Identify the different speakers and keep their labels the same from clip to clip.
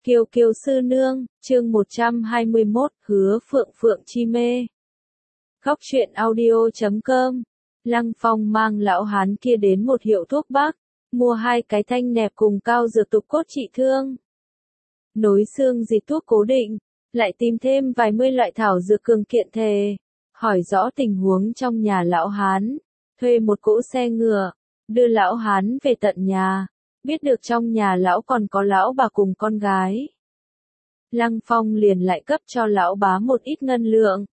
Speaker 1: Kiều Kiều sư nương, chương 121, hứa phượng phượng chi mê. Góc truyện audio.com. Lăng Phong mang lão hán kia đến một hiệu thuốc bắc, mua 2 cái thanh nẹp cùng cao dược tục cốt trị thương. Nối xương dịch thuốc cố định, lại tìm thêm vài mươi loại thảo dược cường kiện thề. Hỏi rõ tình huống trong nhà lão hán, thuê một cỗ xe ngựa, đưa lão hán về tận nhà. Biết được trong nhà lão còn có lão bà cùng con gái. Lăng Phong liền lại cấp cho lão bá một ít ngân lượng.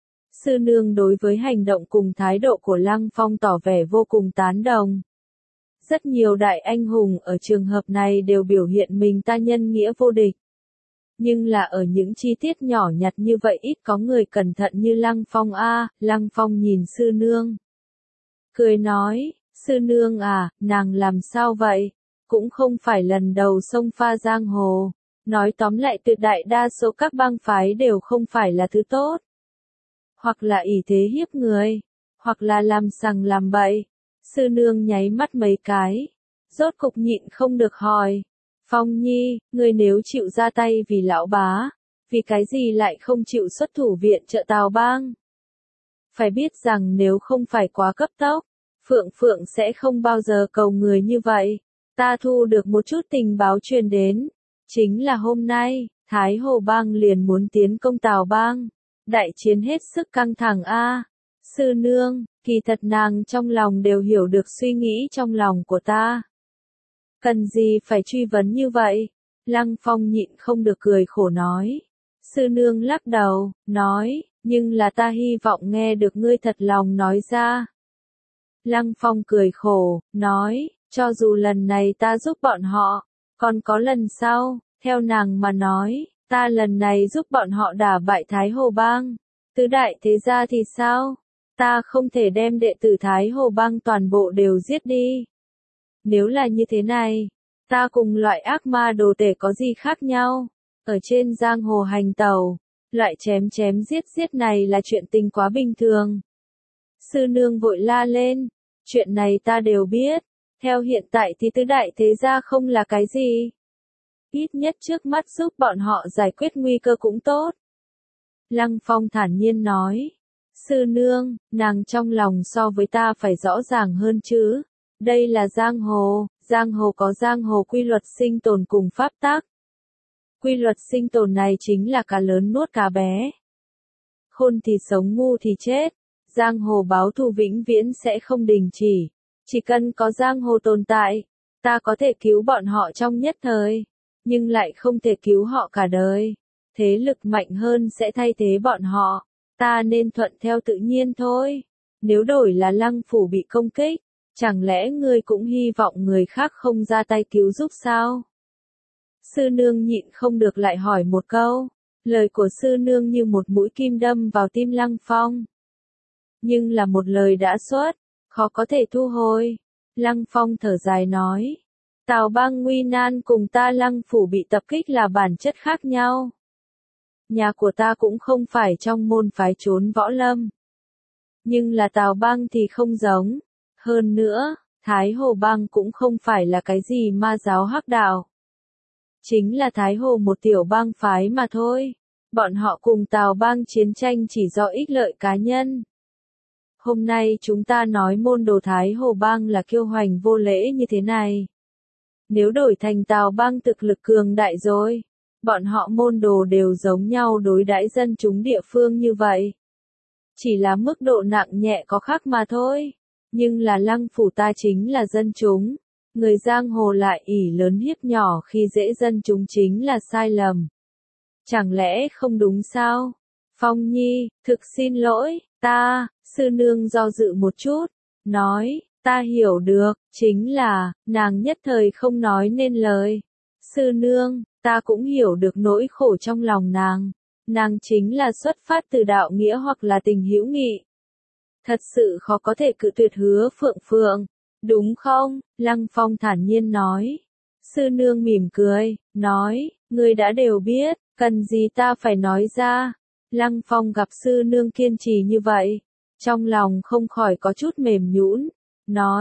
Speaker 1: Sư nương đối với hành động cùng thái độ của Lăng Phong tỏ vẻ vô cùng tán đồng. Rất nhiều đại anh hùng ở trường hợp này đều biểu hiện mình ta nhân nghĩa vô địch. Nhưng là ở những chi tiết nhỏ nhặt như vậy ít có người cẩn thận như Lăng Phong a. Lăng Phong nhìn sư nương. Cười nói, sư nương à, nàng làm sao vậy? Cũng không phải lần đầu xông pha giang hồ. Nói tóm lại tuyệt đại đa số các bang phái đều không phải là thứ tốt. Hoặc là ỷ thế hiếp người, hoặc là làm sằng làm bậy. Sư nương nháy mắt mấy cái, rốt cục nhịn không được hỏi. Phong Nhi, ngươi nếu chịu ra tay vì lão bá, vì cái gì lại không chịu xuất thủ viện trợ Tào Bang? Phải biết rằng nếu không phải quá cấp tốc, Phượng Phượng sẽ không bao giờ cầu người như vậy. Ta thu được một chút tình báo truyền đến, chính là hôm nay, Thái Hồ Bang liền muốn tiến công Tào Bang. Đại chiến hết sức căng thẳng a. Sư nương, kỳ thật nàng trong lòng đều hiểu được suy nghĩ trong lòng của ta. Cần gì phải truy vấn như vậy? Lăng Phong nhịn không được cười khổ nói. Sư nương lắc đầu, nói, nhưng là ta hy vọng nghe được ngươi thật lòng nói ra. Lăng Phong cười khổ, nói, cho dù lần này ta giúp bọn họ, còn có lần sau, theo nàng mà nói, ta lần này giúp bọn họ đả bại Thái Hồ Bang. Tứ đại thế gia thì sao? Ta không thể đem đệ tử Thái Hồ Bang toàn bộ đều giết đi. Nếu là như thế này, ta cùng loại ác ma đồ tể có gì khác nhau? Ở trên giang hồ hành tẩu, loại chém chém giết giết này là chuyện tình quá bình thường. Sư nương vội la lên, chuyện này ta đều biết. Theo hiện tại thì tứ đại thế gia không là cái gì. Ít nhất trước mắt giúp bọn họ giải quyết nguy cơ cũng tốt. Lăng Phong thản nhiên nói. Sư nương, nàng trong lòng so với ta phải rõ ràng hơn chứ. Đây là giang hồ có giang hồ quy luật sinh tồn cùng pháp tắc. Quy luật sinh tồn này chính là cá lớn nuốt cá bé. Khôn thì sống ngu thì chết. Giang hồ báo thù vĩnh viễn sẽ không đình chỉ. Chỉ cần có giang hồ tồn tại, ta có thể cứu bọn họ trong nhất thời, nhưng lại không thể cứu họ cả đời. Thế lực mạnh hơn sẽ thay thế bọn họ, ta nên thuận theo tự nhiên thôi. Nếu đổi là Lăng phủ bị công kích, chẳng lẽ ngươi cũng hy vọng người khác không ra tay cứu giúp sao? Sư nương nhịn không được lại hỏi một câu, lời của sư nương như một mũi kim đâm vào tim Lăng Phong. Nhưng là một lời đã xuất, khó có thể thu hồi. Lăng Phong thở dài nói. Tào Bang nguy nan cùng ta Lăng phủ bị tập kích là bản chất khác nhau. Nhà của ta cũng không phải trong môn phái trốn võ lâm. Nhưng là Tào Bang thì không giống. Hơn nữa, Thái Hồ Bang cũng không phải là cái gì ma giáo hắc đạo. Chính là Thái Hồ một tiểu bang phái mà thôi. Bọn họ cùng Tào Bang chiến tranh chỉ do ích lợi cá nhân. Hôm nay chúng ta nói môn đồ Thái Hồ Bang là kiêu hoành vô lễ như thế này. Nếu đổi thành Tào Bang thực lực cường đại rồi, bọn họ môn đồ đều giống nhau đối đãi dân chúng địa phương như vậy. Chỉ là mức độ nặng nhẹ có khác mà thôi. Nhưng là Lăng phủ ta chính là dân chúng. Người giang hồ lại ỷ lớn hiếp nhỏ khi dễ dân chúng chính là sai lầm. Chẳng lẽ không đúng sao? Phong Nhi, thực xin lỗi, sư nương do dự một chút, nói, ta hiểu được, chính là, nàng nhất thời không nói nên lời. Sư nương, ta cũng hiểu được nỗi khổ trong lòng nàng chính là xuất phát từ đạo nghĩa hoặc là tình hữu nghị. Thật sự khó có thể cự tuyệt hứa Phượng Phượng, đúng không? Lăng Phong thản nhiên nói. Sư nương mỉm cười, nói, ngươi đã đều biết, cần gì ta phải nói ra. Lăng Phong gặp sư nương kiên trì như vậy, trong lòng không khỏi có chút mềm nhũn, nói,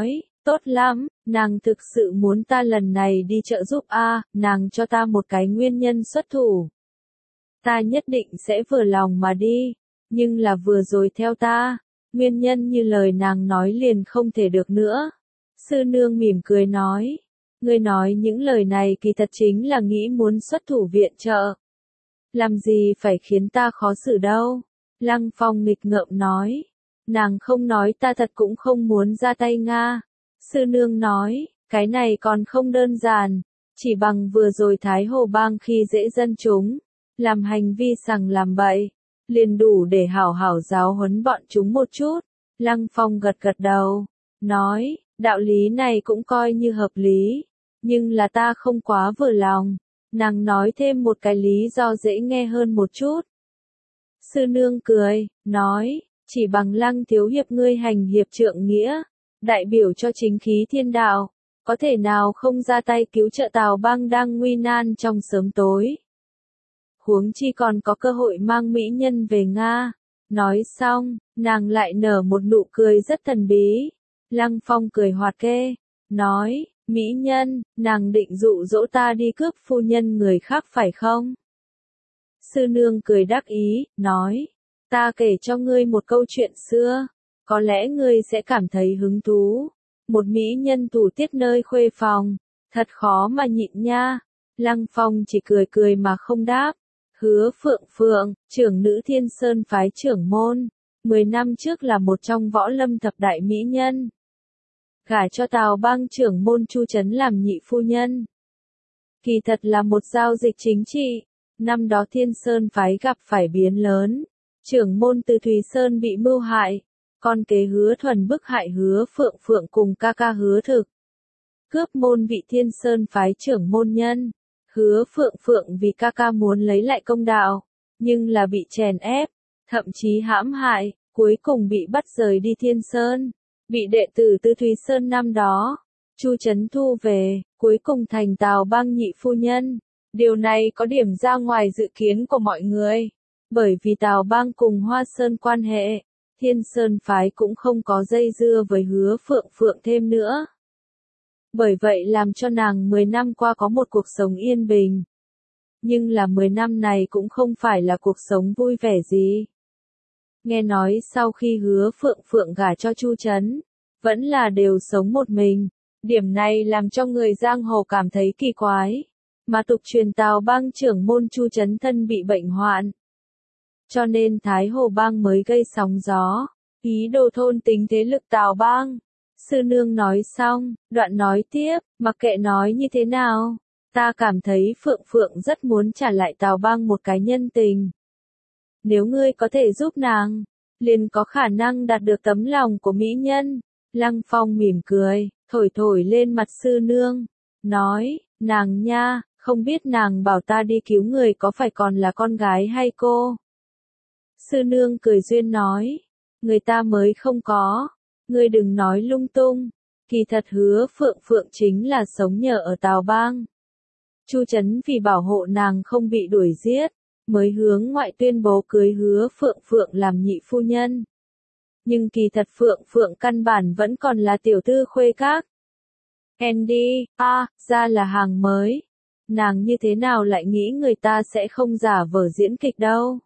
Speaker 1: Tốt lắm, nàng thực sự muốn ta lần này đi trợ giúp nàng cho ta một cái nguyên nhân xuất thủ. Ta nhất định sẽ vừa lòng mà đi, nhưng là vừa rồi theo ta, nguyên nhân như lời nàng nói liền không thể được nữa. Sư nương mỉm cười nói, ngươi nói những lời này kỳ thật chính là nghĩ muốn xuất thủ viện trợ. Làm gì phải khiến ta khó xử đâu. Lăng Phong nghịch ngợm nói, nàng không nói ta thật cũng không muốn ra tay Nga. Sư nương nói, cái này còn không đơn giản, chỉ bằng vừa rồi Thái Hồ Bang khi dễ dân chúng, làm hành vi sằng làm bậy, liền đủ để hảo hảo giáo huấn bọn chúng một chút. Lăng Phong gật gật đầu, nói, đạo lý này cũng coi như hợp lý, nhưng là ta không quá vừa lòng. Nàng nói thêm một cái lý do dễ nghe hơn một chút. Sư nương cười, nói, chỉ bằng Lăng thiếu hiệp ngươi hành hiệp trượng nghĩa, đại biểu cho chính khí thiên đạo, có thể nào không ra tay cứu trợ Tào Bang đang nguy nan trong sớm tối. Huống chi còn có cơ hội mang mỹ nhân về Nga. Nói xong, nàng lại nở một nụ cười rất thần bí. Lăng Phong cười hoạt kê, nói, mỹ nhân, nàng định dụ dỗ ta đi cướp phu nhân người khác phải không? Sư nương cười đắc ý, nói, ta kể cho ngươi một câu chuyện xưa, có lẽ ngươi sẽ cảm thấy hứng thú. Một mỹ nhân thủ tiết nơi khuê phòng, thật khó mà nhịn nha. Lăng Phong chỉ cười cười mà không đáp. Hứa Phượng Phượng, trưởng nữ Thiên Sơn phái trưởng môn, 10 năm trước là một trong võ lâm thập đại mỹ nhân. Gả cho Tào Bang trưởng môn Chu Trấn làm nhị phu nhân. Kỳ thật là một giao dịch chính trị. Năm đó Thiên Sơn phái gặp phải biến lớn, trưởng môn Từ Thùy Sơn bị mưu hại, con kế Hứa Thuần bức hại Hứa Phượng Phượng cùng ca ca Hứa Thực, cướp môn vị Thiên Sơn phái trưởng môn nhân. Hứa Phượng Phượng vì ca ca muốn lấy lại công đạo, nhưng là bị chèn ép, thậm chí hãm hại, cuối cùng bị bắt rời đi Thiên Sơn, bị đệ tử Từ Thùy Sơn năm đó, Chu Trấn thu về, cuối cùng thành Tào Bang nhị phu nhân. Điều này có điểm ra ngoài dự kiến của mọi người, bởi vì Tào Bang cùng Hoa Sơn quan hệ, Thiên Sơn phái cũng không có dây dưa với Hứa Phượng Phượng thêm nữa. Bởi vậy làm cho nàng 10 năm qua có một cuộc sống yên bình. Nhưng là 10 năm này cũng không phải là cuộc sống vui vẻ gì. Nghe nói sau khi Hứa Phượng Phượng gả cho Chu Trấn, vẫn là đều sống một mình. Điểm này làm cho người giang hồ cảm thấy kỳ quái. Mà tục truyền Tào Bang trưởng môn Chu Trấn thân bị bệnh hoạn. Cho nên Thái Hồ Bang mới gây sóng gió, ý đồ thôn tính thế lực Tào Bang. Sư nương nói xong, đoạn nói tiếp, mặc kệ nói như thế nào, ta cảm thấy Phượng Phượng rất muốn trả lại Tào Bang một cái nhân tình. Nếu ngươi có thể giúp nàng, liền có khả năng đạt được tấm lòng của mỹ nhân. Lăng Phong mỉm cười, thổi thổi lên mặt sư nương, nói, nàng nha, không biết nàng bảo ta đi cứu người có phải còn là con gái hay cô? Sư nương cười duyên nói, người ta mới không có. Ngươi đừng nói lung tung, kỳ thật Hứa Phượng Phượng chính là sống nhờ ở Tào Bang. Chu Trấn vì bảo hộ nàng không bị đuổi giết, mới hướng ngoại tuyên bố cưới Hứa Phượng Phượng làm nhị phu nhân. Nhưng kỳ thật Phượng Phượng căn bản vẫn còn là tiểu thư khuê các. Andy, ra là hàng mới. Nàng như thế nào lại nghĩ người ta sẽ không giả vờ diễn kịch đâu.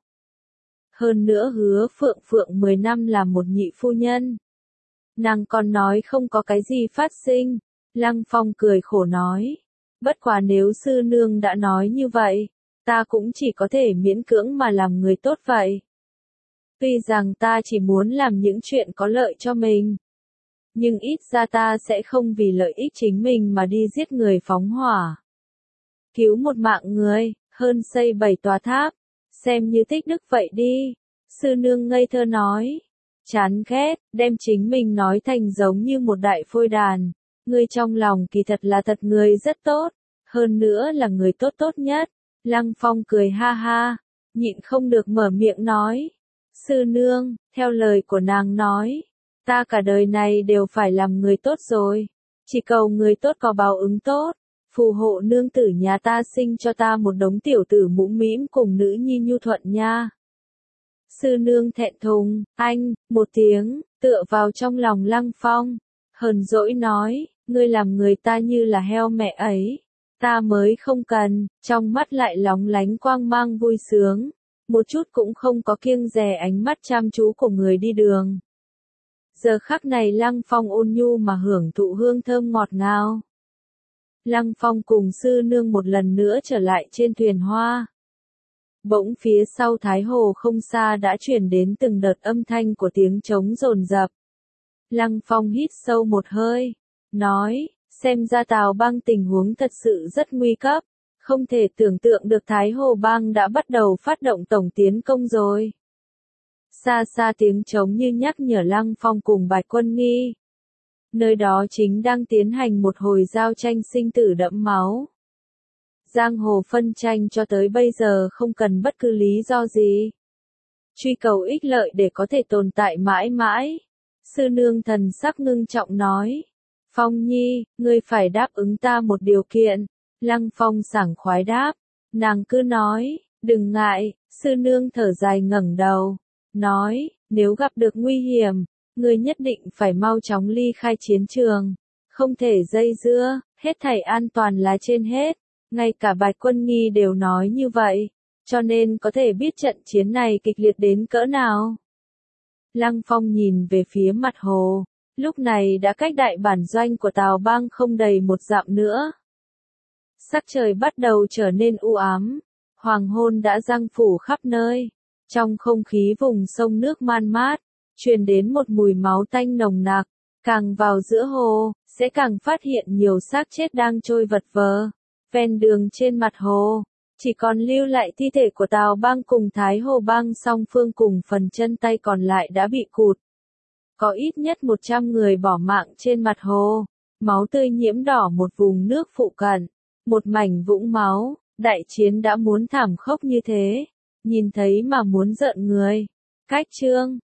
Speaker 1: Hơn nữa Hứa Phượng Phượng 10 năm làm một nhị phu nhân. Nàng còn nói không có cái gì phát sinh. Lăng Phong cười khổ nói. Bất quá nếu sư nương đã nói như vậy, ta cũng chỉ có thể miễn cưỡng mà làm người tốt vậy. Tuy rằng ta chỉ muốn làm những chuyện có lợi cho mình, nhưng ít ra ta sẽ không vì lợi ích chính mình mà đi giết người phóng hỏa. Cứu một mạng người, hơn xây 7 tòa tháp, xem như tích đức vậy đi. Sư nương ngây thơ nói. Chán ghét, đem chính mình nói thành giống như một đại phôi đàn. Ngươi trong lòng kỳ thật là thật người rất tốt, hơn nữa là người tốt tốt nhất. Lăng Phong cười ha ha, nhịn không được mở miệng nói. Sư nương, theo lời của nàng nói, ta cả đời này đều phải làm người tốt rồi. Chỉ cầu người tốt có báo ứng tốt, phù hộ nương tử nhà ta sinh cho ta một đống tiểu tử mũm mĩm cùng nữ nhi nhu thuận nha. Sư nương thẹn thùng, anh, một tiếng, tựa vào trong lòng Lăng Phong. hờn dỗi nói, ngươi làm người ta như là heo mẹ ấy, ta mới không cần, trong mắt lại lóng lánh quang mang vui sướng, một chút cũng không có kiêng dè ánh mắt chăm chú của người đi đường. Giờ khắc này Lăng Phong ôn nhu mà hưởng thụ hương thơm ngọt ngào. Lăng Phong cùng sư nương một lần nữa trở lại trên thuyền hoa. Bỗng phía sau Thái Hồ không xa đã chuyển đến từng đợt âm thanh của tiếng trống dồn dập. Lăng Phong hít sâu một hơi, nói, xem ra Tào Bang tình huống thật sự rất nguy cấp, không thể tưởng tượng được Thái Hồ Bang đã bắt đầu phát động tổng tiến công rồi. Xa xa tiếng trống như nhắc nhở Lăng Phong cùng Bạch Quân Nghi. Nơi đó chính đang tiến hành một hồi giao tranh sinh tử đẫm máu. Giang hồ phân tranh cho tới bây giờ không cần bất cứ lý do gì. Truy cầu ích lợi để có thể tồn tại mãi mãi. Sư nương thần sắc ngưng trọng nói. Phong Nhi, ngươi phải đáp ứng ta một điều kiện. Lăng Phong sảng khoái đáp. Nàng cứ nói, đừng ngại, sư nương thở dài ngẩng đầu. Nói, nếu gặp được nguy hiểm, ngươi nhất định phải mau chóng ly khai chiến trường. Không thể dây dưa, hết thảy an toàn là trên hết. Ngay cả Bạch Quân Nghi đều nói như vậy, cho nên có thể biết trận chiến này kịch liệt đến cỡ nào. Lăng Phong nhìn về phía mặt hồ, lúc này đã cách đại bản doanh của Tào Bang không đầy một dặm nữa. Sắc trời bắt đầu trở nên u ám, hoàng hôn đã giăng phủ khắp nơi, trong không khí vùng sông nước man mát, truyền đến một mùi máu tanh nồng nặc, càng vào giữa hồ, sẽ càng phát hiện nhiều xác chết đang trôi vật vờ. Ven đường trên mặt hồ, chỉ còn lưu lại thi thể của Tào Bang cùng Thái Hồ Bang, song phương cùng phần chân tay còn lại đã bị cụt. Có ít nhất 100 người bỏ mạng trên mặt hồ, máu tươi nhiễm đỏ một vùng nước phụ cận, một mảnh vũng máu, đại chiến đã muốn thảm khốc như thế, nhìn thấy mà muốn rợn người. Cách chương